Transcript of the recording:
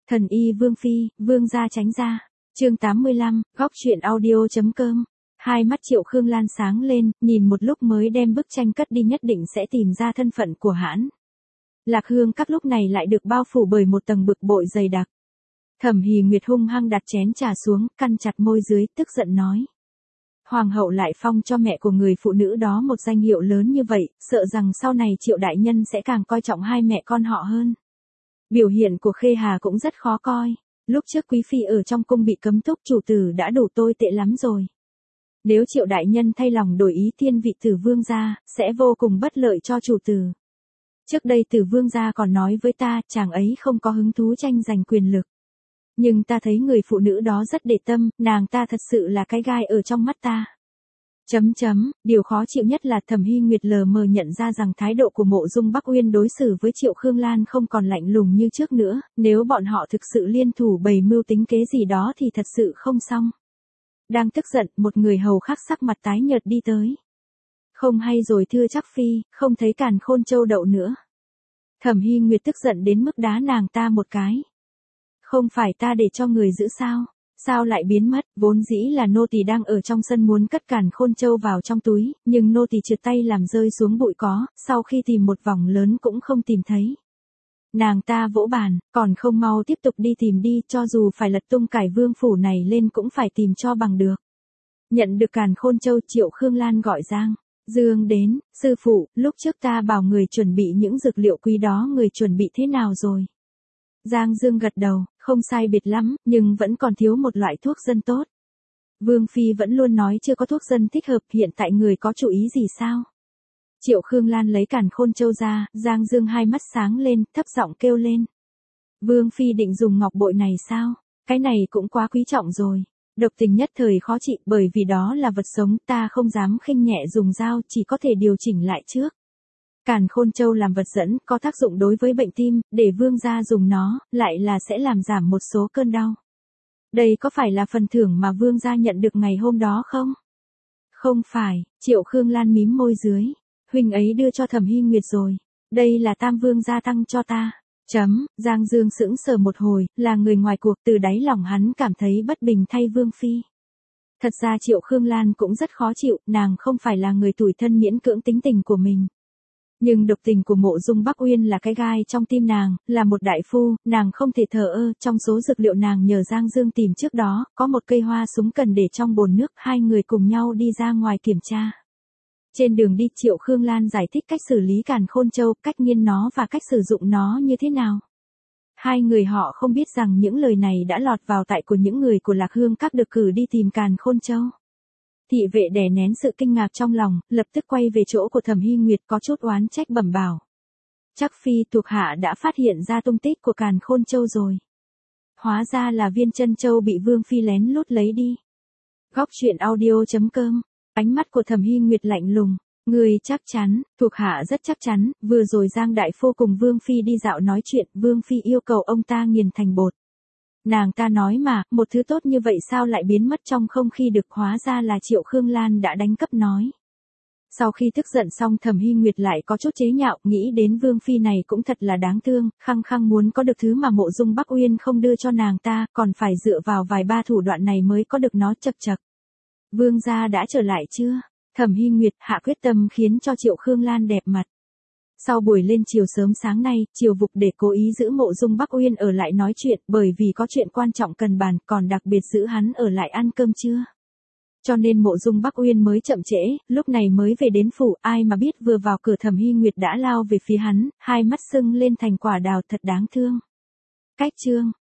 Thần y Vương Phi, Vương gia tránh ra. Chương 85, góc truyện audio.com. Hai mắt Triệu Khương Lan sáng lên, nhìn một lúc mới đem bức tranh cất đi, nhất định sẽ tìm ra thân phận của hãn. Lạc Hương các lúc này lại được bao phủ bởi một tầng bực bội dày đặc. Thẩm Hì Nguyệt hung hăng đặt chén trà xuống, căn chặt môi dưới, tức giận nói. Hoàng hậu lại phong cho mẹ của người phụ nữ đó một danh hiệu lớn như vậy, sợ rằng sau này Triệu đại nhân sẽ càng coi trọng hai mẹ con họ hơn. Biểu hiện của Khê Hà cũng rất khó coi. Lúc trước quý phi ở trong cung bị cấm túc, chủ tử đã đủ tồi tệ lắm rồi. Nếu Triệu đại nhân thay lòng đổi ý thiên vị Tử Vương gia, sẽ vô cùng bất lợi cho chủ tử. Trước đây Tử Vương gia còn nói với ta, chàng ấy không có hứng thú tranh giành quyền lực. Nhưng ta thấy người phụ nữ đó rất để tâm, nàng ta thật sự là cái gai ở trong mắt ta. Điều khó chịu nhất là Thẩm Hy Nguyệt lờ mờ nhận ra rằng thái độ của Mộ Dung Bắc Uyên đối xử với Triệu Khương Lan không còn lạnh lùng như trước nữa, nếu bọn họ thực sự liên thủ bày mưu tính kế gì đó thì thật sự không xong. Đang tức giận, một người hầu khác sắc mặt tái nhợt đi tới. Không hay rồi thưa chắc phi, không thấy Càn Khôn Châu đậu nữa. Thẩm Hy Nguyệt tức giận đến mức đá nàng ta một cái. Không phải ta để cho người giữ sao? Sao lại biến mất? Vốn dĩ là nô tỳ đang ở trong sân muốn cất Càn Khôn Châu vào trong túi, nhưng nô tỳ trượt tay làm rơi xuống bụi cỏ, sau khi tìm một vòng lớn cũng không tìm thấy. Nàng ta vỗ bàn, còn không mau tiếp tục đi tìm đi, cho dù phải lật tung cải vương phủ này lên cũng phải tìm cho bằng được. Nhận được Càn Khôn Châu, Triệu Khương Lan gọi Giang Dương đến. Sư phụ, lúc trước ta bảo người chuẩn bị những dược liệu quý đó, người chuẩn bị thế nào rồi? Giang Dương gật đầu, không sai biệt lắm, nhưng vẫn còn thiếu một loại thuốc dân tốt. Vương Phi vẫn luôn nói chưa có thuốc dân thích hợp, hiện tại người có chủ ý gì sao? Triệu Khương Lan lấy Càn Khôn Châu ra, Giang Dương hai mắt sáng lên, thấp giọng kêu lên. Vương Phi định dùng ngọc bội này sao? Cái này cũng quá quý trọng rồi. Độc tình nhất thời khó trị, bởi vì đó là vật sống, ta không dám khinh nhẹ dùng dao, chỉ có thể điều chỉnh lại trước. Càn Khôn Châu làm vật dẫn, có tác dụng đối với bệnh tim, để vương gia dùng nó, lại là sẽ làm giảm một số cơn đau. Đây có phải là phần thưởng mà vương gia nhận được ngày hôm đó không? Không phải, Triệu Khương Lan mím môi dưới. Huynh ấy đưa cho Thẩm Hy Nguyệt rồi. Đây là Tam Vương gia tăng cho ta. Giang Dương sững sờ một hồi, là người ngoài cuộc, từ đáy lòng hắn cảm thấy bất bình thay Vương Phi. Thật ra Triệu Khương Lan cũng rất khó chịu, nàng không phải là người tủi thân miễn cưỡng tính tình của mình. Nhưng độc tình của Mộ Dung Bắc Uyên là cái gai trong tim nàng, là một đại phu, nàng không thể thờ ơ. Trong số dược liệu nàng nhờ Giang Dương tìm trước đó, có một cây hoa súng cần để trong bồn nước, hai người cùng nhau đi ra ngoài kiểm tra. Trên đường đi, Triệu Khương Lan giải thích cách xử lý Càn Khôn Châu, cách nghiên nó và cách sử dụng nó như thế nào. Hai người họ không biết rằng những lời này đã lọt vào tai của những người của Lạc Hương các được cử đi tìm Càn Khôn Châu. Thị vệ đè nén sự kinh ngạc trong lòng, lập tức quay về chỗ của Thẩm Hy Nguyệt, có chút oán trách bẩm bảo. Chắc phi, thuộc hạ đã phát hiện ra tung tích của Càn Khôn Châu rồi. Hóa ra là viên chân châu bị Vương Phi lén lút lấy đi. Góc truyện audio.com. Ánh mắt của Thẩm Hy Nguyệt lạnh lùng. Người chắc chắn? Thuộc hạ rất chắc chắn, vừa rồi Giang Đại Phu cùng Vương Phi đi dạo nói chuyện, Vương Phi yêu cầu ông ta nghiền thành bột. Nàng ta nói mà, một thứ tốt như vậy sao lại biến mất trong không khí được, hóa ra là Triệu Khương Lan đã đánh cắp nói. Sau khi tức giận xong, Thẩm Hy Nguyệt lại có chút chế nhạo, nghĩ đến Vương Phi này cũng thật là đáng thương, khăng khăng muốn có được thứ mà Mộ Dung Bắc Uyên không đưa cho nàng ta, còn phải dựa vào vài ba thủ đoạn này mới có được nó. Chậc chậc. Vương gia đã trở lại chưa? Thẩm Hy Nguyệt hạ quyết tâm khiến cho Triệu Khương Lan đẹp mặt. Sau buổi lên chiều sớm sáng nay, Triều Vục để cố ý giữ Mộ Dung Bắc Uyên ở lại nói chuyện, bởi vì có chuyện quan trọng cần bàn, còn đặc biệt giữ hắn ở lại ăn cơm trưa. Cho nên Mộ Dung Bắc Uyên mới chậm trễ, lúc này mới về đến phủ, ai mà biết vừa vào cửa Thẩm Hy Nguyệt đã lao về phía hắn, hai mắt sưng lên thành quả đào, thật đáng thương. Cách chương